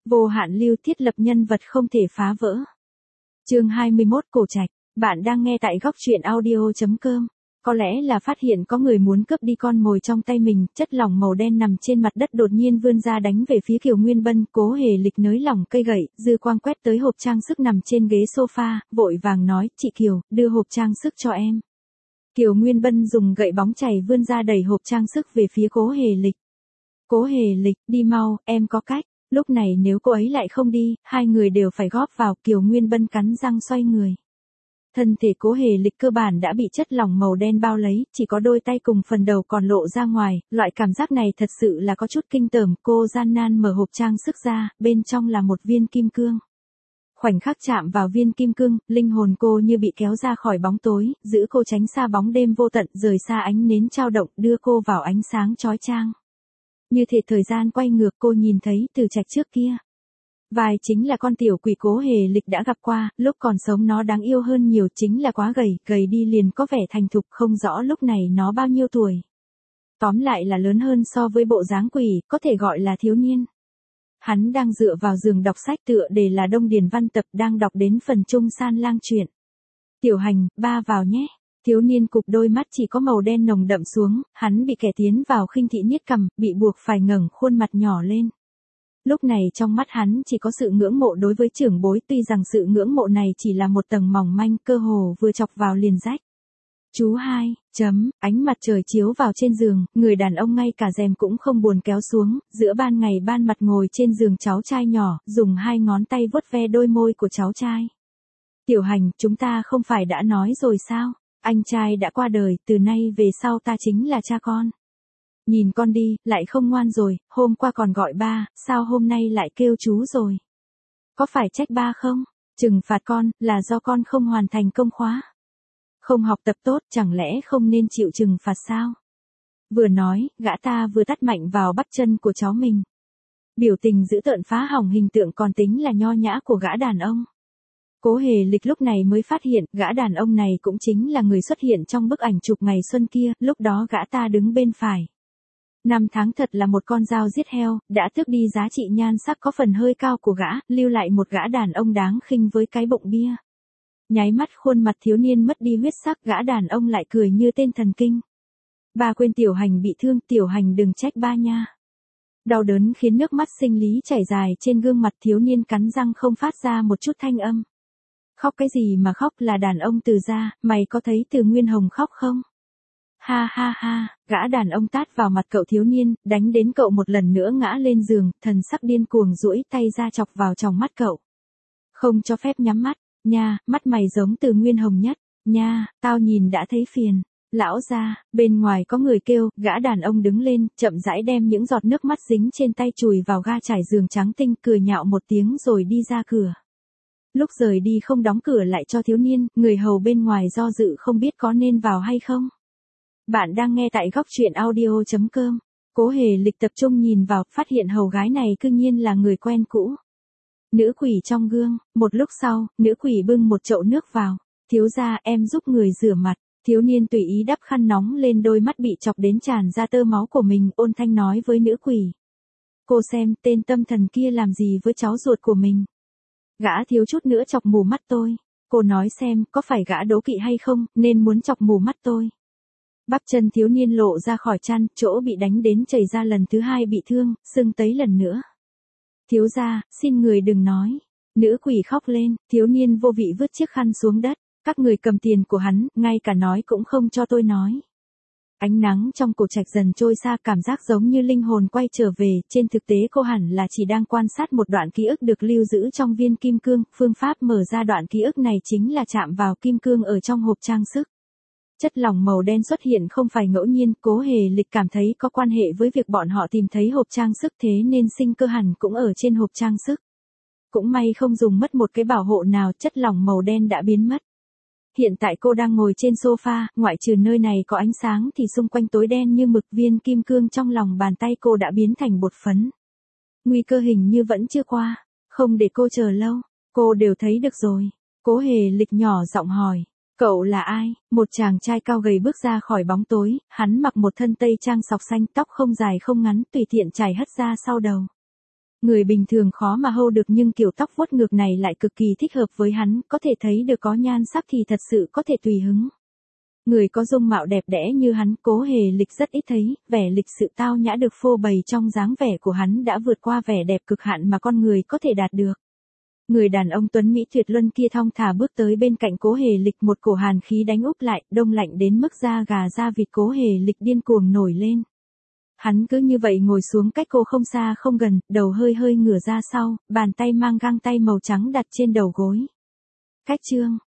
Vô hạn lưu thiết lập nhân vật không thể phá vỡ. Chương 21 Cổ Trạch, bạn đang nghe tại góc truyện audio.com. Có lẽ là phát hiện có người muốn cướp đi con mồi trong tay mình, chất lỏng màu đen nằm trên mặt đất đột nhiên vươn ra đánh về phía Kiều Nguyên Bân, Cố Hề Lịch nới lỏng cây gậy, dư quang quét tới hộp trang sức nằm trên ghế sofa, vội vàng nói, chị Kiều, đưa hộp trang sức cho em. Kiều Nguyên Bân dùng gậy bóng chày vươn ra đẩy hộp trang sức về phía Cố Hề Lịch. Cố Hề Lịch, đi mau, em có cách. Lúc này nếu cô ấy lại không đi, hai người đều phải góp vào. Kiều Nguyên Bân cắn răng xoay người. Thân thể Cố Hề Lịch cơ bản đã bị chất lỏng màu đen bao lấy, chỉ có đôi tay cùng phần đầu còn lộ ra ngoài, loại cảm giác này thật sự là có chút kinh tởm. Cô gian nan mở hộp trang sức ra, bên trong là một viên kim cương. Khoảnh khắc chạm vào viên kim cương, linh hồn cô như bị kéo ra khỏi bóng tối, giữ cô tránh xa bóng đêm vô tận, rời xa ánh nến chao động, đưa cô vào ánh sáng chói chang. Như thể thời gian quay ngược, cô nhìn thấy Từ Trạch trước kia. Vai chính là con tiểu quỷ Cố Hề Lịch đã gặp qua, lúc còn sống nó đáng yêu hơn nhiều, chính là quá gầy, gầy đi liền có vẻ thành thục, không rõ lúc này nó bao nhiêu tuổi. Tóm lại là lớn hơn so với bộ dáng quỷ, có thể gọi là thiếu niên. Hắn đang dựa vào giường đọc sách, tựa đề là Đông Điền Văn Tập, đang đọc đến phần Trung San Lang truyện. Tiểu Hành, ba vào nhé. Thiếu niên cụp đôi mắt chỉ có màu đen nồng đậm xuống, hắn bị kẻ tiến vào khinh thị niết cằm, bị buộc phải ngẩng khuôn mặt nhỏ lên. Lúc này trong mắt hắn chỉ có sự ngưỡng mộ đối với trưởng bối, tuy rằng sự ngưỡng mộ này chỉ là một tầng mỏng manh, cơ hồ vừa chọc vào liền rách. Chú hai, ánh mặt trời chiếu vào trên giường, người đàn ông ngay cả rèm cũng không buồn kéo xuống, giữa ban ngày ban mặt ngồi trên giường cháu trai nhỏ, dùng hai ngón tay vuốt ve đôi môi của cháu trai. Tiểu Hành, chúng ta không phải đã nói rồi sao? Anh trai đã qua đời, từ nay về sau ta chính là cha con. Nhìn con đi, lại không ngoan rồi, hôm qua còn gọi ba, sao hôm nay lại kêu chú rồi? Có phải trách ba không? Trừng phạt con, là do con không hoàn thành công khóa. Không học tập tốt, chẳng lẽ không nên chịu trừng phạt sao? Vừa nói, gã ta vừa tát mạnh vào bắp chân của cháu mình. Biểu tình dữ tợn phá hỏng hình tượng còn tính là nho nhã của gã đàn ông. Cố Hề Lịch lúc này mới phát hiện, gã đàn ông này cũng chính là người xuất hiện trong bức ảnh chụp ngày xuân kia, lúc đó gã ta đứng bên phải. Năm tháng thật là một con dao giết heo, đã tước đi giá trị nhan sắc có phần hơi cao của gã, lưu lại một gã đàn ông đáng khinh với cái bụng bia. Nháy mắt khuôn mặt thiếu niên mất đi huyết sắc, gã đàn ông lại cười như tên thần kinh. Ba quên Tiểu Hành bị thương, Tiểu Hành đừng trách ba nha. Đau đớn khiến nước mắt sinh lý chảy dài trên gương mặt, thiếu niên cắn răng không phát ra một chút thanh âm. Khóc cái gì mà khóc, là đàn ông Từ gia, mày có thấy Từ Nguyên Hồng khóc không? Ha ha ha, gã đàn ông tát vào mặt cậu thiếu niên, đánh đến cậu một lần nữa ngã lên giường, thần sắc điên cuồng duỗi tay ra chọc vào tròng mắt cậu. Không cho phép nhắm mắt, nha, mắt mày giống Từ Nguyên Hồng nhất, nha, tao nhìn đã thấy phiền. Lão gia, bên ngoài có người kêu, gã đàn ông đứng lên, chậm rãi đem những giọt nước mắt dính trên tay chùi vào ga trải giường trắng tinh, cười nhạo một tiếng rồi đi ra cửa. Lúc rời đi không đóng cửa lại cho thiếu niên, người hầu bên ngoài do dự không biết có nên vào hay không. Bạn đang nghe tại góc truyện audio.com. Cố Hề Lịch tập trung nhìn vào, phát hiện hầu gái này cư nhiên là người quen cũ. Nữ quỷ trong gương, một lúc sau, nữ quỷ bưng một chậu nước vào. Thiếu gia, em giúp người rửa mặt. Thiếu niên tùy ý đắp khăn nóng lên đôi mắt bị chọc đến tràn ra tơ máu của mình, ôn thanh nói với nữ quỷ. Cô xem, tên tâm thần kia làm gì với cháu ruột của mình. Gã thiếu chút nữa chọc mù mắt tôi. Cô nói xem, có phải gã đố kỵ hay không, nên muốn chọc mù mắt tôi. Bắp chân thiếu niên lộ ra khỏi chăn, chỗ bị đánh đến chảy ra lần thứ hai bị thương, sưng tấy lần nữa. Thiếu gia, xin người đừng nói. Nữ quỷ khóc lên, thiếu niên vô vị vứt chiếc khăn xuống đất. Các người cầm tiền của hắn, ngay cả nói cũng không cho tôi nói. Ánh nắng trong cổ trạch dần trôi xa, cảm giác giống như linh hồn quay trở về, trên thực tế cô hẳn là chỉ đang quan sát một đoạn ký ức được lưu giữ trong viên kim cương, phương pháp mở ra đoạn ký ức này chính là chạm vào kim cương ở trong hộp trang sức. Chất lỏng màu đen xuất hiện không phải ngẫu nhiên, Cố Hề Lịch cảm thấy có quan hệ với việc bọn họ tìm thấy hộp trang sức, thế nên sinh cơ hẳn cũng ở trên hộp trang sức. Cũng may không dùng mất một cái bảo hộ nào, chất lỏng màu đen đã biến mất. Hiện tại cô đang ngồi trên sofa, ngoại trừ nơi này có ánh sáng thì xung quanh tối đen như mực, viên kim cương trong lòng bàn tay cô đã biến thành bột phấn. Nguy cơ hình như vẫn chưa qua, không để cô chờ lâu, cô đều thấy được rồi. Cố Hề Lịch nhỏ giọng hỏi, cậu là ai? Một chàng trai cao gầy bước ra khỏi bóng tối, hắn mặc một thân tây trang sọc xanh, tóc không dài không ngắn, tùy tiện chải hất ra sau đầu. Người bình thường khó mà hâu được nhưng kiểu tóc vuốt ngược này lại cực kỳ thích hợp với hắn, có thể thấy được có nhan sắc thì thật sự có thể tùy hứng. Người có dung mạo đẹp đẽ như hắn, Cố Hề Lịch rất ít thấy, vẻ lịch sự tao nhã được phô bày trong dáng vẻ của hắn đã vượt qua vẻ đẹp cực hạn mà con người có thể đạt được. Người đàn ông tuấn mỹ tuyệt luân kia thong thả bước tới bên cạnh Cố Hề Lịch, một cổ hàn khí đánh úp lại, đông lạnh đến mức da gà da vịt Cố Hề Lịch điên cuồng nổi lên. Hắn cứ như vậy ngồi xuống cách cô không xa không gần, đầu hơi hơi ngửa ra sau, bàn tay mang găng tay màu trắng đặt trên đầu gối. Cách chương